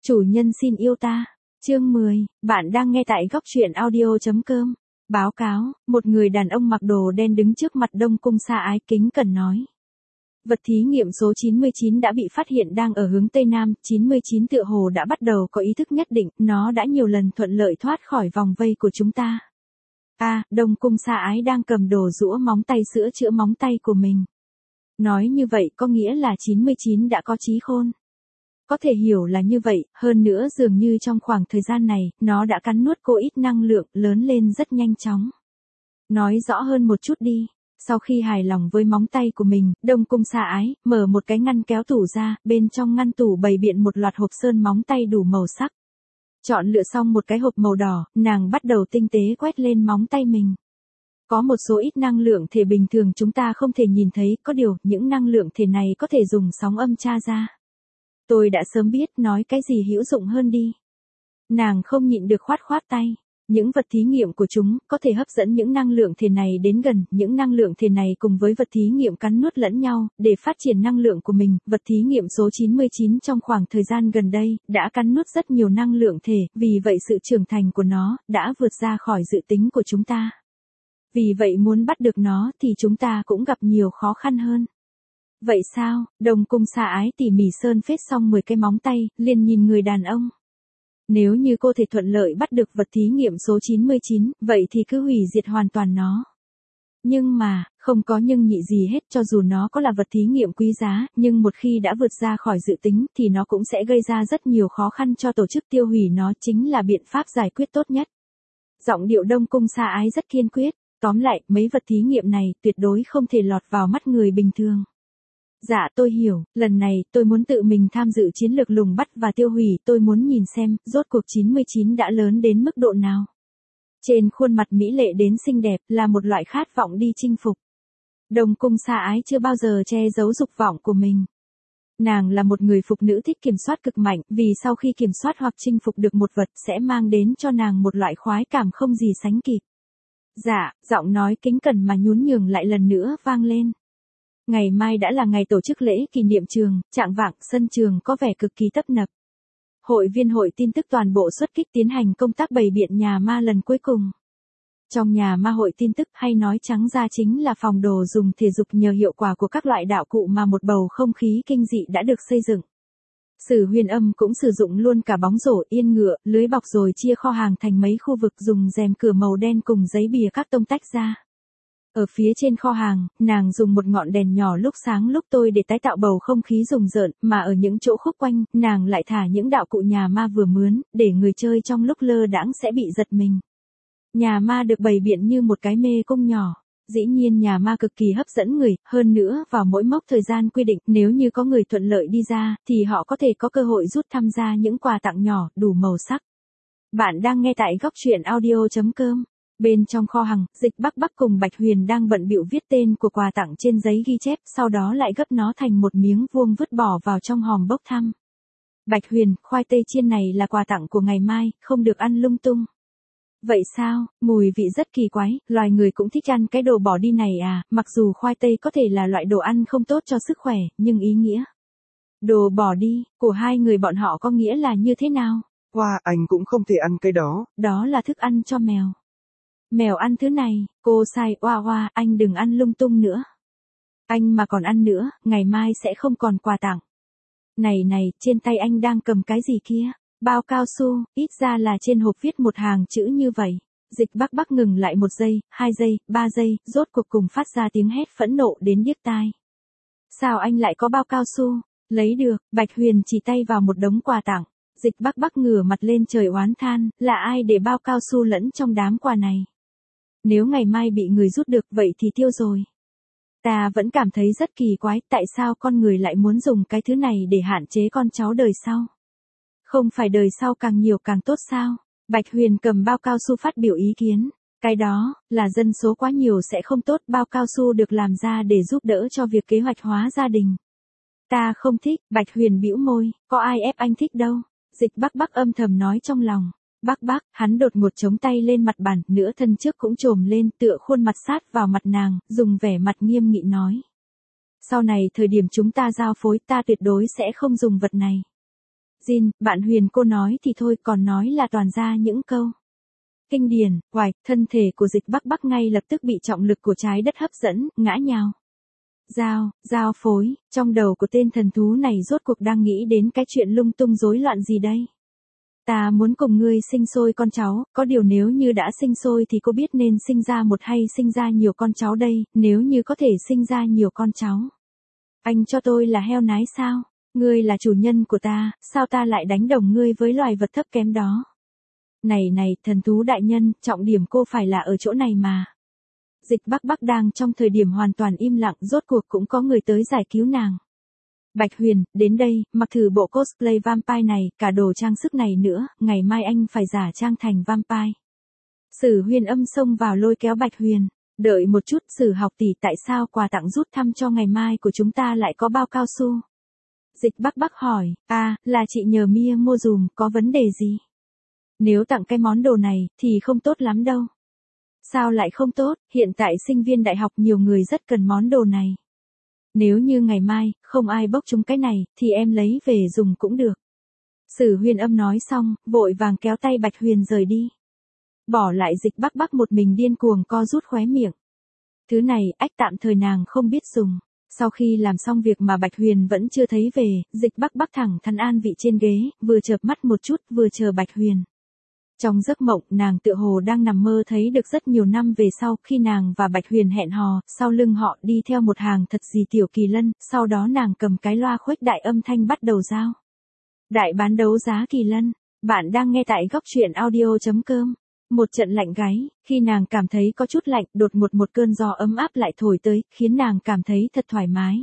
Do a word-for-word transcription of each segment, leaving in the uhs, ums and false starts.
Chủ nhân xin yêu ta. Chương mười, bạn đang nghe tại góc truyện audio chấm com. Báo cáo, một người đàn ông mặc đồ đen đứng trước mặt Đông Cung Sa Ái kính cẩn nói. Vật thí nghiệm số chín mươi chín đã bị phát hiện đang ở hướng Tây Nam, chín mươi chín tựa hồ đã bắt đầu có ý thức nhất định, nó đã nhiều lần thuận lợi thoát khỏi vòng vây của chúng ta. A, à, Đông Cung Sa Ái đang cầm đồ rũa móng tay sữa chữa móng tay của mình. Nói như vậy có nghĩa là chín mươi chín đã có trí khôn. Có thể hiểu là như vậy, hơn nữa dường như trong khoảng thời gian này, nó đã cắn nuốt cô ít năng lượng, lớn lên rất nhanh chóng. Nói rõ hơn một chút đi. Sau khi hài lòng với móng tay của mình, Đông Cung Sa Ái mở một cái ngăn kéo tủ ra, bên trong ngăn tủ bày biện một loạt hộp sơn móng tay đủ màu sắc. Chọn lựa xong một cái hộp màu đỏ, nàng bắt đầu tinh tế quét lên móng tay mình. Có một số ít năng lượng thể bình thường chúng ta không thể nhìn thấy, có điều những năng lượng thể này có thể dùng sóng âm tra ra. Tôi đã sớm biết, nói cái gì hữu dụng hơn đi. Nàng không nhịn được khoát khoát tay. Những vật thí nghiệm của chúng có thể hấp dẫn những năng lượng thể này đến gần, những năng lượng thể này cùng với vật thí nghiệm cắn nuốt lẫn nhau, để phát triển năng lượng của mình. Vật thí nghiệm số chín mươi chín trong khoảng thời gian gần đây, đã cắn nuốt rất nhiều năng lượng thể, vì vậy sự trưởng thành của nó, đã vượt ra khỏi dự tính của chúng ta. Vì vậy muốn bắt được nó thì chúng ta cũng gặp nhiều khó khăn hơn. Vậy sao? Đông Cung Sa Ái tỉ mỉ sơn phết xong mười cái móng tay, liền nhìn người đàn ông. Nếu như cô thể thuận lợi bắt được vật thí nghiệm số chín mươi chín, vậy thì cứ hủy diệt hoàn toàn nó. Nhưng mà, không có nhưng nhị gì hết, cho dù nó có là vật thí nghiệm quý giá, nhưng một khi đã vượt ra khỏi dự tính thì nó cũng sẽ gây ra rất nhiều khó khăn cho tổ chức, tiêu hủy nó chính là biện pháp giải quyết tốt nhất. Giọng điệu Đông Cung Sa Ái rất kiên quyết, tóm lại, mấy vật thí nghiệm này tuyệt đối không thể lọt vào mắt người bình thường. Dạ tôi hiểu, lần này tôi muốn tự mình tham dự chiến lược lùng bắt và tiêu hủy, tôi muốn nhìn xem, rốt cuộc chín mươi chín đã lớn đến mức độ nào. Trên khuôn mặt mỹ lệ đến xinh đẹp là một loại khát vọng đi chinh phục. Đông Cung Sa Ái chưa bao giờ che giấu dục vọng của mình. Nàng là một người phụ nữ thích kiểm soát cực mạnh, vì sau khi kiểm soát hoặc chinh phục được một vật sẽ mang đến cho nàng một loại khoái cảm không gì sánh kịp. Dạ, giọng nói kính cẩn mà nhún nhường lại lần nữa vang lên. Ngày mai đã là ngày tổ chức lễ kỷ niệm trường, trạng vạng sân trường có vẻ cực kỳ tấp nập. Hội viên hội tin tức toàn bộ xuất kích tiến hành công tác bày biện nhà ma lần cuối cùng. Trong nhà ma hội tin tức hay nói trắng ra chính là phòng đồ dùng thể dục nhờ hiệu quả của các loại đạo cụ mà một bầu không khí kinh dị đã được xây dựng. Sử Huyền Âm cũng sử dụng luôn cả bóng rổ, yên ngựa, lưới bọc rồi chia kho hàng thành mấy khu vực dùng rèm cửa màu đen cùng giấy bìa các tông tách ra. Ở phía trên kho hàng, nàng dùng một ngọn đèn nhỏ lúc sáng lúc tối để tái tạo bầu không khí rùng rợn, mà ở những chỗ khúc quanh, nàng lại thả những đạo cụ nhà ma vừa mướn, để người chơi trong lúc lơ đãng sẽ bị giật mình. Nhà ma được bày biện như một cái mê cung nhỏ. Dĩ nhiên nhà ma cực kỳ hấp dẫn người, hơn nữa vào mỗi mốc thời gian quy định, nếu như có người thuận lợi đi ra, thì họ có thể có cơ hội rút tham gia những quà tặng nhỏ, đủ màu sắc. Bạn đang nghe tại góc truyện audio chấm com. Bên trong kho hàng, Dịch Bắc Bắc cùng Bạch Huyền đang bận bịu viết tên của quà tặng trên giấy ghi chép, sau đó lại gấp nó thành một miếng vuông vứt bỏ vào trong hòm bốc thăm. Bạch Huyền, khoai tây chiên này là quà tặng của ngày mai, không được ăn lung tung. Vậy sao, mùi vị rất kỳ quái, loài người cũng thích ăn cái đồ bỏ đi này à, mặc dù khoai tây có thể là loại đồ ăn không tốt cho sức khỏe, nhưng ý nghĩa. Đồ bỏ đi, của hai người bọn họ có nghĩa là như thế nào? Hoa, anh cũng không thể ăn cái đó. Đó là thức ăn cho mèo. Mèo ăn thứ này, cô sai, oa oa, anh đừng ăn lung tung nữa. Anh mà còn ăn nữa, ngày mai sẽ không còn quà tặng. Này này, trên tay anh đang cầm cái gì kia? Bao cao su, ít ra là trên hộp viết một hàng chữ như vậy. Dịch Bắc Bắc ngừng lại một giây, hai giây, ba giây, rốt cuộc cùng phát ra tiếng hét phẫn nộ đến điếc tai. Sao anh lại có bao cao su? Lấy được, Bạch Huyền chỉ tay vào một đống quà tặng. Dịch Bắc Bắc ngửa mặt lên trời oán than, là ai để bao cao su lẫn trong đám quà này? Nếu ngày mai bị người rút được vậy thì tiêu rồi. Ta vẫn cảm thấy rất kỳ quái, tại sao con người lại muốn dùng cái thứ này để hạn chế con cháu đời sau? Không phải đời sau càng nhiều càng tốt sao? Bạch Huyền cầm bao cao su phát biểu ý kiến. Cái đó, là dân số quá nhiều sẽ không tốt, bao cao su được làm ra để giúp đỡ cho việc kế hoạch hóa gia đình. Ta không thích, Bạch Huyền bĩu môi, có ai ép anh thích đâu. Dịch Bắc Bắc âm thầm nói trong lòng. Bắc Bắc, hắn đột ngột chống tay lên mặt bàn, nửa thân trước cũng trồm lên, tựa khuôn mặt sát vào mặt nàng, dùng vẻ mặt nghiêm nghị nói. Sau này thời điểm chúng ta giao phối ta tuyệt đối sẽ không dùng vật này. Jin, bạn Huyền cô nói thì thôi còn nói là toàn ra những câu kinh điển, hoài, thân thể của Dịch Bắc Bắc ngay lập tức bị trọng lực của trái đất hấp dẫn, ngã nhào. Giao, giao phối, trong đầu của tên thần thú này rốt cuộc đang nghĩ đến cái chuyện lung tung rối loạn gì đây? Ta muốn cùng ngươi sinh sôi con cháu, có điều nếu như đã sinh sôi thì cô biết nên sinh ra một hay sinh ra nhiều con cháu đây, nếu như có thể sinh ra nhiều con cháu. Anh cho tôi là heo nái sao? Ngươi là chủ nhân của ta, sao ta lại đánh đồng ngươi với loài vật thấp kém đó? Này này, thần thú đại nhân, trọng điểm cô phải là ở chỗ này mà. Dịch Bắc Bắc đang trong thời điểm hoàn toàn im lặng, rốt cuộc cũng có người tới giải cứu nàng. Bạch Huyền, đến đây, mặc thử bộ cosplay vampire này, cả đồ trang sức này nữa, ngày mai anh phải giả trang thành vampire. Sử Huyền Âm xông vào lôi kéo Bạch Huyền. Đợi một chút, Sử học tỷ, tại sao quà tặng rút thăm cho ngày mai của chúng ta lại có bao cao su? Dịch Bắc Bắc hỏi, à, là chị nhờ Mia mua dùm, có vấn đề gì? Nếu tặng cái món đồ này, thì không tốt lắm đâu. Sao lại không tốt, hiện tại sinh viên đại học nhiều người rất cần món đồ này. Nếu như ngày mai, không ai bốc chúng cái này, thì em lấy về dùng cũng được. Sử Huyền Âm nói xong, vội vàng kéo tay Bạch Huyền rời đi. Bỏ lại Dịch Bắc Bắc một mình điên cuồng co rút khóe miệng. Thứ này, ách tạm thời nàng không biết dùng. Sau khi làm xong việc mà Bạch Huyền vẫn chưa thấy về, Dịch Bắc Bắc thẳng thắn an vị trên ghế, vừa chợp mắt một chút, vừa chờ Bạch Huyền. Trong giấc mộng, nàng tựa hồ đang nằm mơ thấy được rất nhiều năm về sau, khi nàng và Bạch Huyền hẹn hò, sau lưng họ đi theo một hàng thật gì tiểu kỳ lân, sau đó nàng cầm cái loa khuếch đại âm thanh bắt đầu giao. Đại bán đấu giá kỳ lân, bạn đang nghe tại góc truyện audio chấm com. Một trận lạnh gáy, khi nàng cảm thấy có chút lạnh, đột ngột một cơn gió ấm áp lại thổi tới, khiến nàng cảm thấy thật thoải mái.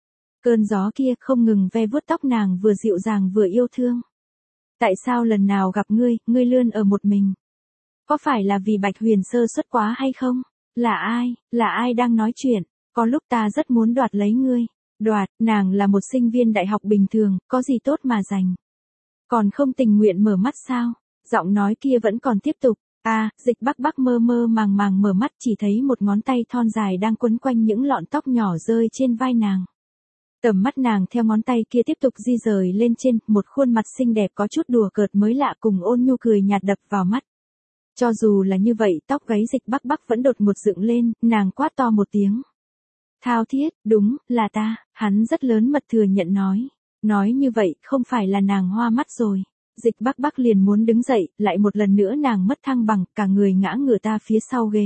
Cơn gió kia không ngừng ve vuốt tóc nàng, vừa dịu dàng vừa yêu thương. Tại sao lần nào gặp ngươi, ngươi lươn ở một mình? Có phải là vì Bạch Huyền sơ suất quá hay không? Là ai, là ai đang nói chuyện? Có lúc ta rất muốn đoạt lấy ngươi. Đoạt, nàng là một sinh viên đại học bình thường, có gì tốt mà giành? Còn không tình nguyện mở mắt sao? Giọng nói kia vẫn còn tiếp tục. À, Dịch Bắc Bắc mơ mơ màng màng mở mắt, chỉ thấy một ngón tay thon dài đang quấn quanh những lọn tóc nhỏ rơi trên vai nàng. Tầm mắt nàng theo ngón tay kia tiếp tục di rời lên trên, một khuôn mặt xinh đẹp có chút đùa cợt mới lạ cùng ôn nhu cười nhạt đập vào mắt. Cho dù là như vậy, tóc gáy Dịch Bắc Bắc vẫn đột ngột dựng lên, nàng quát to một tiếng. Thao Thiết, đúng, là ta, hắn rất lớn mật thừa nhận nói. Nói như vậy, không phải là nàng hoa mắt rồi. Dịch Bắc Bắc liền muốn đứng dậy, lại một lần nữa nàng mất thăng bằng, cả người ngã ngửa ta phía sau ghế.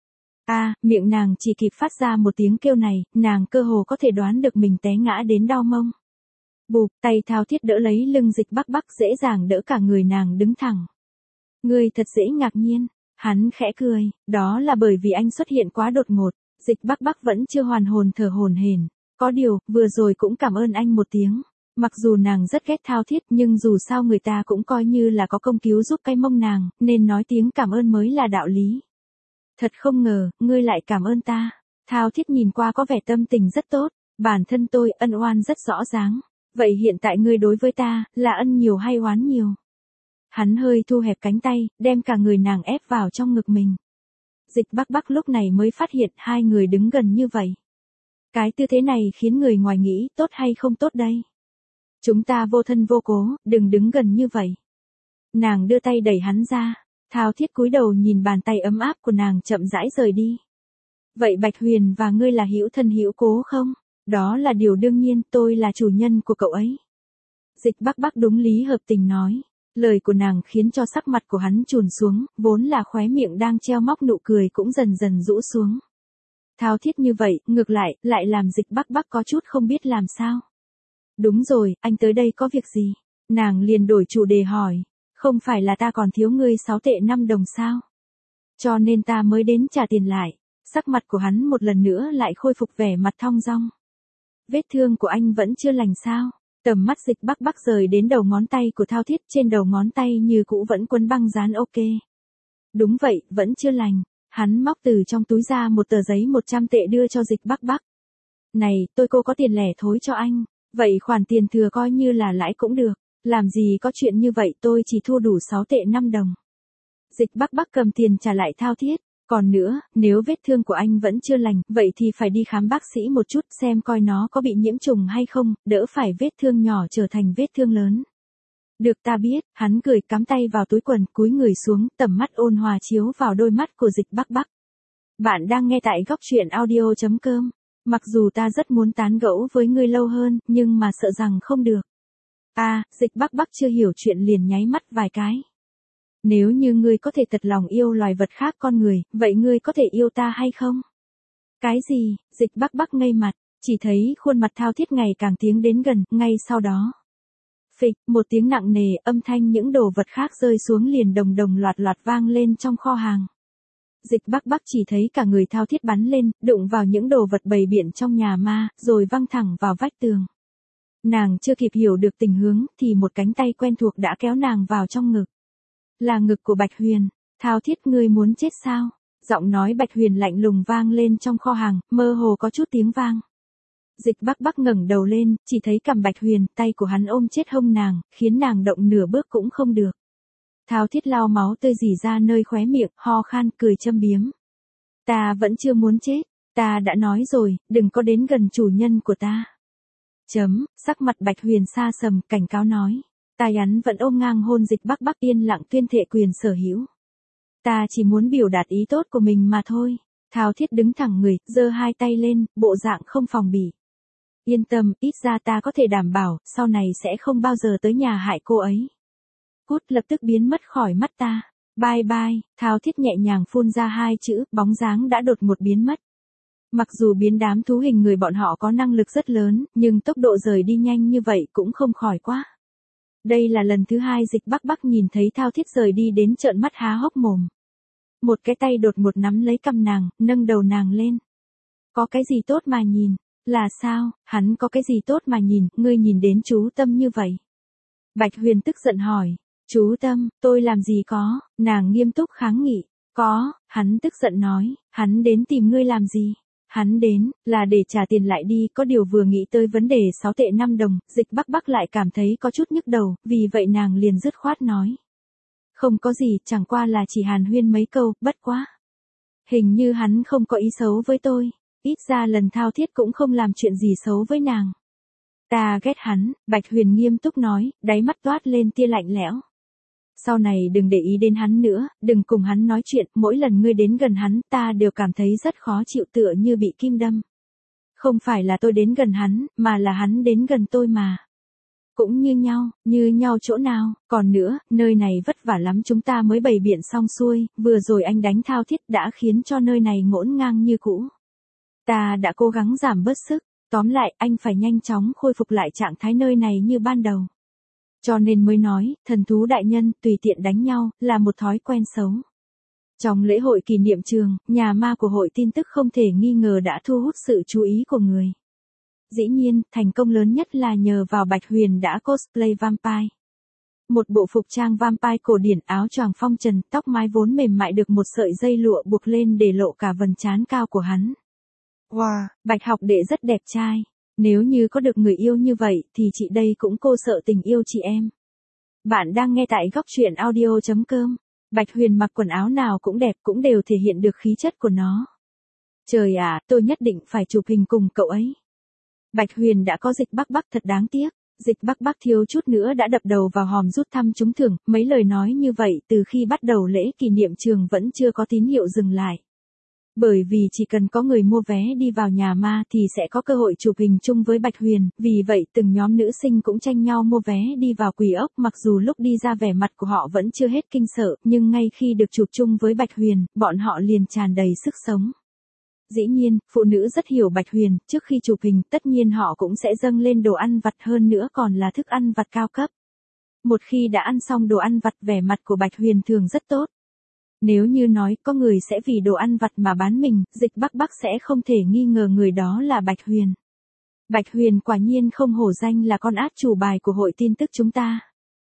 A, à, miệng nàng chỉ kịp phát ra một tiếng kêu này, nàng cơ hồ có thể đoán được mình té ngã đến đau mông. Bụp, tay Thao Thiết đỡ lấy lưng Dịch Bắc Bắc, dễ dàng đỡ cả người nàng đứng thẳng. Ngươi thật dễ ngạc nhiên, hắn khẽ cười, đó là bởi vì anh xuất hiện quá đột ngột. Dịch Bắc Bắc vẫn chưa hoàn hồn thở hổn hển. Có điều, vừa rồi cũng cảm ơn anh một tiếng. Mặc dù nàng rất ghét Thao Thiết, nhưng dù sao người ta cũng coi như là có công cứu giúp cái mông nàng, nên nói tiếng cảm ơn mới là đạo lý. Thật không ngờ, ngươi lại cảm ơn ta. Thao Thiết nhìn qua có vẻ tâm tình rất tốt, bản thân tôi ân oan rất rõ ràng. Vậy hiện tại ngươi đối với ta, là ân nhiều hay oán nhiều? Hắn hơi thu hẹp cánh tay, đem cả người nàng ép vào trong ngực mình. Dịch Bắc Bắc lúc này mới phát hiện hai người đứng gần như vậy. Cái tư thế này khiến người ngoài nghĩ tốt hay không tốt đây? Chúng ta vô thân vô cố, đừng đứng gần như vậy. Nàng đưa tay đẩy hắn ra. Thao Thiết cúi đầu nhìn bàn tay ấm áp của nàng chậm rãi rời đi. Vậy Bạch Huyền và ngươi là hữu thân hữu cố không? Đó là điều đương nhiên, tôi là chủ nhân của cậu ấy. Dịch Bắc Bắc đúng lý hợp tình nói. Lời của nàng khiến cho sắc mặt của hắn trùn xuống, vốn là khóe miệng đang treo móc nụ cười cũng dần dần rũ xuống. Thao Thiết như vậy, ngược lại, lại làm Dịch Bắc Bắc có chút không biết làm sao. Đúng rồi, anh tới đây có việc gì? Nàng liền đổi chủ đề hỏi. Không phải là ta còn thiếu ngươi sáu tệ năm đồng sao? Cho nên ta mới đến trả tiền lại. Sắc mặt của hắn một lần nữa lại khôi phục vẻ mặt thong dong. Vết thương của anh vẫn chưa lành sao? Tầm mắt Dịch Bắc Bắc rời đến đầu ngón tay của Thao Thiết, trên đầu ngón tay như cũ vẫn quấn băng dán ok. Đúng vậy, vẫn chưa lành. Hắn móc từ trong túi ra một tờ giấy một trăm tệ đưa cho Dịch Bắc Bắc. Này, tôi cô có tiền lẻ thối cho anh. Vậy khoản tiền thừa coi như là lãi cũng được. Làm gì có chuyện như vậy, tôi chỉ thua đủ sáu tệ năm đồng. Dịch Bắc Bắc cầm tiền trả lại Thao Thiết. Còn nữa, nếu vết thương của anh vẫn chưa lành, vậy thì phải đi khám bác sĩ một chút xem coi nó có bị nhiễm trùng hay không, đỡ phải vết thương nhỏ trở thành vết thương lớn. Được ta biết, hắn cười cắm tay vào túi quần, cúi người xuống, tầm mắt ôn hòa chiếu vào đôi mắt của Dịch Bắc Bắc. Bạn đang nghe tại góc truyện audio chấm com. Mặc dù ta rất muốn tán gẫu với ngươi lâu hơn, nhưng mà sợ rằng không được. À, Dịch Bắc Bắc chưa hiểu chuyện liền nháy mắt vài cái. Nếu như ngươi có thể thật lòng yêu loài vật khác con người, vậy ngươi có thể yêu ta hay không? Cái gì? Dịch Bắc Bắc ngây mặt, chỉ thấy khuôn mặt thao thiết ngày càng tiến đến gần, ngay sau đó. Phịch, một tiếng nặng nề, âm thanh những đồ vật khác rơi xuống liền đồng đồng loạt loạt vang lên trong kho hàng. Dịch Bắc Bắc chỉ thấy cả người thao thiết bắn lên, đụng vào những đồ vật bày biện trong nhà ma, rồi văng thẳng vào vách tường. Nàng chưa kịp hiểu được tình huống, thì một cánh tay quen thuộc đã kéo nàng vào trong ngực. Là ngực của Bạch Huyền. Thao thiết, ngươi muốn chết sao? Giọng nói Bạch Huyền lạnh lùng vang lên trong kho hàng, mơ hồ có chút tiếng vang. Dịch Bắc Bắc ngẩng đầu lên, chỉ thấy cằm Bạch Huyền, tay của hắn ôm chết hông nàng, khiến nàng động nửa bước cũng không được. Thao thiết lau máu tươi rỉ ra nơi khóe miệng, ho khan, cười châm biếm. Ta vẫn chưa muốn chết, ta đã nói rồi, đừng có đến gần chủ nhân của ta. Chấm, sắc mặt Bạch Huyền xa sầm, cảnh cáo nói. Tay hắn vẫn ôm ngang hôn Dịch Bắc Bắc, yên lặng tuyên thệ quyền sở hữu. Ta chỉ muốn biểu đạt ý tốt của mình mà thôi. Thao thiết đứng thẳng người, giơ hai tay lên, bộ dạng không phòng bị. Yên tâm, ít ra ta có thể đảm bảo, sau này sẽ không bao giờ tới nhà hại cô ấy. Cút, lập tức biến mất khỏi mắt ta. Bye bye, thao thiết nhẹ nhàng phun ra hai chữ, bóng dáng đã đột ngột biến mất. Mặc dù biến đám thú hình người bọn họ có năng lực rất lớn, nhưng tốc độ rời đi nhanh như vậy cũng không khỏi quá. Đây là lần thứ hai Dịch Bắc Bắc nhìn thấy thao thiết rời đi đến trợn mắt há hốc mồm. Một cái tay đột ngột nắm lấy cằm nàng, nâng đầu nàng lên. Có cái gì tốt mà nhìn? Là sao? Hắn có cái gì tốt mà nhìn, ngươi nhìn đến chú Tâm như vậy? Bạch Huyền tức giận hỏi. Chú Tâm, tôi làm gì có? Nàng nghiêm túc kháng nghị. Có, hắn tức giận nói, hắn đến tìm ngươi làm gì? Hắn đến, là để trả tiền lại đi, có điều vừa nghĩ tới vấn đề sáu tệ năm đồng, Dịch Bắc Bắc lại cảm thấy có chút nhức đầu, vì vậy nàng liền dứt khoát nói. Không có gì, chẳng qua là chỉ hàn huyên mấy câu, bất quá. Hình như hắn không có ý xấu với tôi, ít ra lần thao thiết cũng không làm chuyện gì xấu với nàng. Ta ghét hắn, Bạch Huyền nghiêm túc nói, đáy mắt toát lên tia lạnh lẽo. Sau này đừng để ý đến hắn nữa, đừng cùng hắn nói chuyện, mỗi lần ngươi đến gần hắn, ta đều cảm thấy rất khó chịu, tựa như bị kim đâm. Không phải là tôi đến gần hắn, mà là hắn đến gần tôi mà. Cũng như nhau, như nhau chỗ nào, còn nữa, nơi này vất vả lắm chúng ta mới bày biện xong xuôi, vừa rồi anh đánh thao thiết đã khiến cho nơi này ngổn ngang như cũ. Ta đã cố gắng giảm bớt sức, tóm lại anh phải nhanh chóng khôi phục lại trạng thái nơi này như ban đầu. Cho nên mới nói, thần thú đại nhân, tùy tiện đánh nhau, là một thói quen xấu. Trong lễ hội kỷ niệm trường, nhà ma của hội tin tức không thể nghi ngờ đã thu hút sự chú ý của người. Dĩ nhiên, thành công lớn nhất là nhờ vào Bạch Huyền đã cosplay vampire. Một bộ phục trang vampire cổ điển, áo choàng phong trần, tóc mái vốn mềm mại được một sợi dây lụa buộc lên để lộ cả vầng trán cao của hắn. Wow, Bạch học đệ rất đẹp trai. Nếu như có được người yêu như vậy, thì chị đây cũng cô sợ tình yêu chị em. Bạn đang nghe tại góc truyện audio chấm com. Bạch Huyền mặc quần áo nào cũng đẹp, cũng đều thể hiện được khí chất của nó. Trời ạ, tôi nhất định phải chụp hình cùng cậu ấy. Bạch Huyền đã có Dịch Bắc Bắc, thật đáng tiếc. Dịch Bắc Bắc thiếu chút nữa đã đập đầu vào hòm rút thăm trúng thưởng, mấy lời nói như vậy từ khi bắt đầu lễ kỷ niệm trường vẫn chưa có tín hiệu dừng lại. Bởi vì chỉ cần có người mua vé đi vào nhà ma thì sẽ có cơ hội chụp hình chung với Bạch Huyền, vì vậy từng nhóm nữ sinh cũng tranh nhau mua vé đi vào quỷ ốc, mặc dù lúc đi ra vẻ mặt của họ vẫn chưa hết kinh sợ, nhưng ngay khi được chụp chung với Bạch Huyền, bọn họ liền tràn đầy sức sống. Dĩ nhiên, phụ nữ rất hiểu Bạch Huyền, trước khi chụp hình tất nhiên họ cũng sẽ dâng lên đồ ăn vặt, hơn nữa còn là thức ăn vặt cao cấp. Một khi đã ăn xong đồ ăn vặt, vẻ mặt của Bạch Huyền thường rất tốt. Nếu như nói có người sẽ vì đồ ăn vặt mà bán mình, Dịch Bắc Bắc sẽ không thể nghi ngờ người đó là Bạch Huyền. Bạch Huyền quả nhiên không hổ danh là con át chủ bài của hội tin tức chúng ta.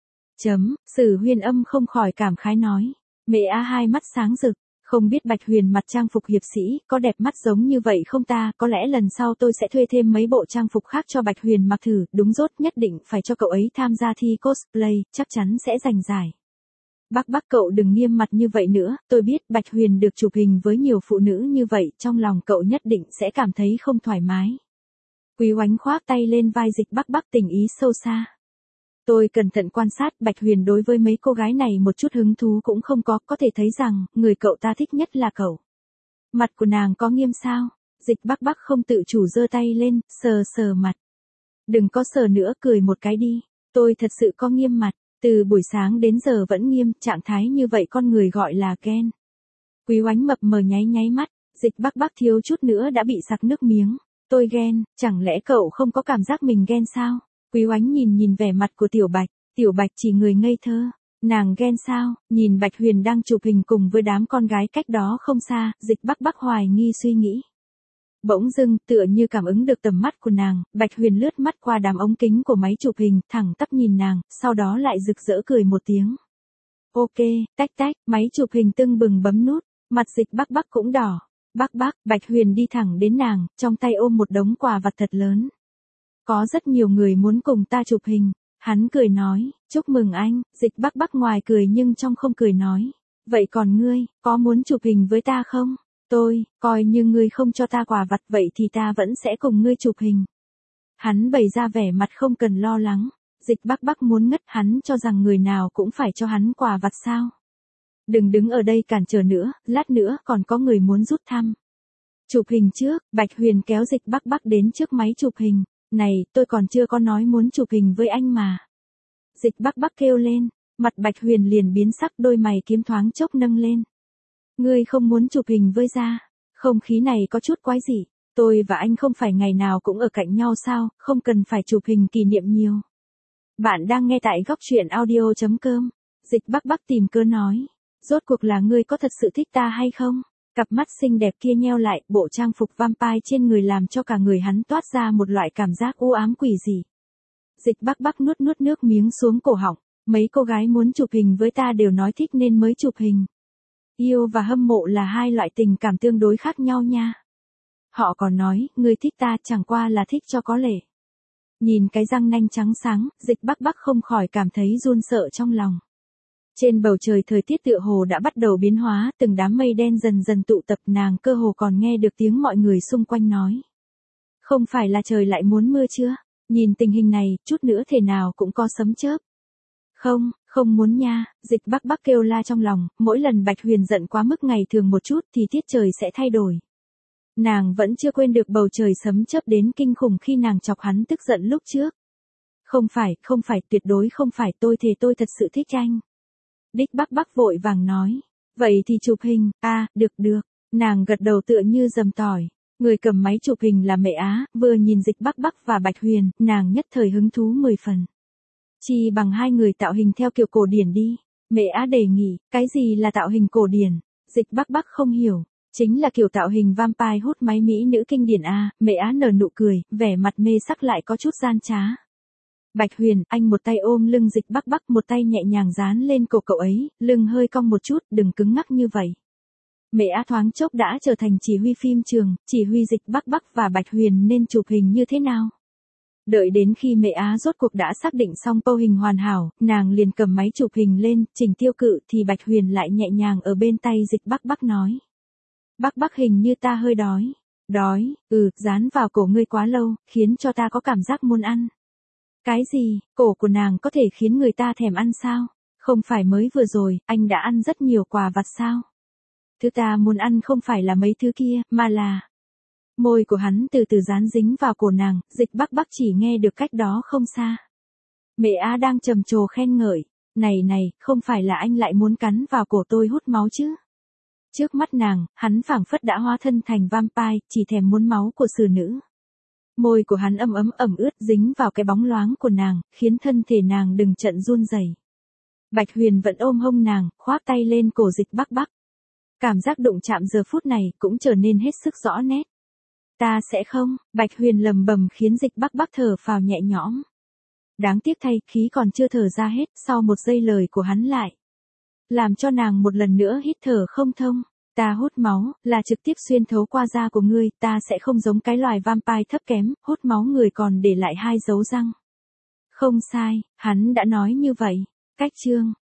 Chấm, Sử Huyền Âm không khỏi cảm khái nói. Mẹ a hai mắt sáng rực, không biết Bạch Huyền mặc trang phục hiệp sĩ, có đẹp mắt giống như vậy không ta, có lẽ lần sau tôi sẽ thuê thêm mấy bộ trang phục khác cho Bạch Huyền mặc thử, đúng rốt nhất định phải cho cậu ấy tham gia thi cosplay, chắc chắn sẽ giành giải. Bắc Bắc cậu đừng nghiêm mặt như vậy nữa, tôi biết Bạch Huyền được chụp hình với nhiều phụ nữ như vậy, trong lòng cậu nhất định sẽ cảm thấy không thoải mái. Quý Oánh khoác tay lên vai Dịch Bắc Bắc, tình ý sâu xa. Tôi cẩn thận quan sát, Bạch Huyền đối với mấy cô gái này một chút hứng thú cũng không có, có thể thấy rằng, người cậu ta thích nhất là cậu. Mặt của nàng có nghiêm sao? Dịch Bắc Bắc không tự chủ giơ tay lên, sờ sờ mặt. Đừng có sờ nữa, cười một cái đi. Tôi thật sự có nghiêm mặt, từ buổi sáng đến giờ vẫn nghiêm, trạng thái như vậy con người gọi là ghen. Quý Oánh mập mờ nháy nháy mắt, Dịch Bắc Bắc thiếu chút nữa đã bị sặc nước miếng. Tôi ghen, chẳng lẽ cậu không có cảm giác mình ghen sao? Quý Oánh nhìn nhìn vẻ mặt của Tiểu Bạch, Tiểu Bạch chỉ người ngây thơ. Nàng ghen sao? Nhìn Bạch Huyền đang chụp hình cùng với đám con gái cách đó không xa, Dịch Bắc Bắc hoài nghi suy nghĩ. Bỗng dưng, tựa như cảm ứng được tầm mắt của nàng, Bạch Huyền lướt mắt qua đám ống kính của máy chụp hình, thẳng tắp nhìn nàng, sau đó lại rực rỡ cười một tiếng. Ok, tách tách, máy chụp hình tưng bừng bấm nút, mặt Dịch Bắc Bắc cũng đỏ. Bắc Bắc, Bạch Huyền đi thẳng đến nàng, trong tay ôm một đống quà vặt thật lớn. Có rất nhiều người muốn cùng ta chụp hình. Hắn cười nói, chúc mừng anh. Dịch Bắc Bắc ngoài cười nhưng trong không cười nói. Vậy còn ngươi, có muốn chụp hình với ta không? Tôi, coi như ngươi không cho ta quà vặt vậy thì ta vẫn sẽ cùng ngươi chụp hình. Hắn bày ra vẻ mặt không cần lo lắng. Dịch Bắc Bắc muốn ngất, hắn cho rằng người nào cũng phải cho hắn quà vặt sao? Đừng đứng ở đây cản trở nữa, lát nữa còn có người muốn rút thăm. Chụp hình trước, Bạch Huyền kéo Dịch Bắc Bắc đến trước máy chụp hình. Này, tôi còn chưa có nói muốn chụp hình với anh mà. Dịch Bắc Bắc kêu lên, mặt Bạch Huyền liền biến sắc, đôi mày kiếm thoáng chốc nâng lên. Ngươi không muốn chụp hình với gia? Không khí này có chút quái dị. Tôi và anh không phải ngày nào cũng ở cạnh nhau sao, không cần phải chụp hình kỷ niệm nhiều. Bạn đang nghe tại góc truyện audio chấm com. Dịch Bắc Bắc tìm cớ nói. Rốt cuộc là ngươi có thật sự thích ta hay không? Cặp mắt xinh đẹp kia nheo lại, bộ trang phục vampire trên người làm cho cả người hắn toát ra một loại cảm giác u ám quỷ dị. Dịch Bắc Bắc nuốt nuốt nước miếng xuống cổ họng, mấy cô gái muốn chụp hình với ta đều nói thích nên mới chụp hình. Yêu và hâm mộ là hai loại tình cảm tương đối khác nhau nha. Họ còn nói, ngươi thích ta chẳng qua là thích cho có lệ. Nhìn cái răng nanh trắng sáng, Dịch Bắc Bắc không khỏi cảm thấy run sợ trong lòng. Trên bầu trời thời tiết tựa hồ đã bắt đầu biến hóa, từng đám mây đen dần dần tụ tập, nàng cơ hồ còn nghe được tiếng mọi người xung quanh nói. Không phải là trời lại muốn mưa chưa? Nhìn tình hình này, chút nữa thể nào cũng có sấm chớp. Không, không muốn nha, Dịch Bắc Bắc kêu la trong lòng, mỗi lần Bạch Huyền giận quá mức ngày thường một chút thì tiết trời sẽ thay đổi. Nàng vẫn chưa quên được bầu trời sấm chớp đến kinh khủng khi nàng chọc hắn tức giận lúc trước. Không phải, không phải, tuyệt đối không phải, tôi thề tôi thật sự thích anh. Đích Bắc Bắc vội vàng nói. Vậy thì chụp hình, a à, được được. Nàng gật đầu tựa như dầm tỏi. Người cầm máy chụp hình là Mẹ Á, vừa nhìn Dịch Bắc Bắc và Bạch Huyền, nàng nhất thời hứng thú mười phần. Chi bằng hai người tạo hình theo kiểu cổ điển đi. Mẹ Á đề nghị, cái gì là tạo hình cổ điển? Dịch Bắc Bắc không hiểu. Chính là kiểu tạo hình vampire hút máy mỹ nữ kinh điển a. Mẹ Á nở nụ cười, vẻ mặt mê sắc lại có chút gian trá. Bạch Huyền, anh một tay ôm lưng Dịch Bắc Bắc, một tay nhẹ nhàng dán lên cổ cậu ấy, lưng hơi cong một chút, đừng cứng ngắc như vậy. Mẹ Á thoáng chốc đã trở thành chỉ huy phim trường, chỉ huy Dịch Bắc Bắc và Bạch Huyền nên chụp hình như thế nào. Đợi đến khi Mẹ Á rốt cuộc đã xác định xong pose hình hoàn hảo, nàng liền cầm máy chụp hình lên, chỉnh tiêu cự thì Bạch Huyền lại nhẹ nhàng ở bên tay Dịch Bắc Bắc nói. Bắc Bắc hình như ta hơi đói. Đói, ừ, dán vào cổ ngươi quá lâu, khiến cho ta có cảm giác muốn ăn. Cái gì, cổ của nàng có thể khiến người ta thèm ăn sao? Không phải mới vừa rồi, anh đã ăn rất nhiều quà vặt sao? Thứ ta muốn ăn không phải là mấy thứ kia, mà là... Môi của hắn từ từ dán dính vào cổ nàng, Dịch Bắc Bắc chỉ nghe được cách đó không xa. Mẹ Á đang trầm trồ khen ngợi. Này này, không phải là anh lại muốn cắn vào cổ tôi hút máu chứ? Trước mắt nàng, hắn phảng phất đã hóa thân thành vampire, chỉ thèm muốn máu của xử nữ. Môi của hắn ấm ấm ẩm ướt dính vào cái bóng loáng của nàng, khiến thân thể nàng đừng trận run rẩy. Bạch Huyền vẫn ôm hông nàng, khoác tay lên cổ Dịch Bắc Bắc. Cảm giác đụng chạm giờ phút này cũng trở nên hết sức rõ nét. Ta sẽ không, Bạch Huyền lầm bầm khiến Dịch Bắc Bắc thở phào nhẹ nhõm. Đáng tiếc thay, khí còn chưa thở ra hết, sau một giây lời của hắn lại. Làm cho nàng một lần nữa hít thở không thông. Ta hút máu, là trực tiếp xuyên thấu qua da của ngươi, ta sẽ không giống cái loài vampire thấp kém, hút máu người còn để lại hai dấu răng. Không sai, hắn đã nói như vậy. Cách chương,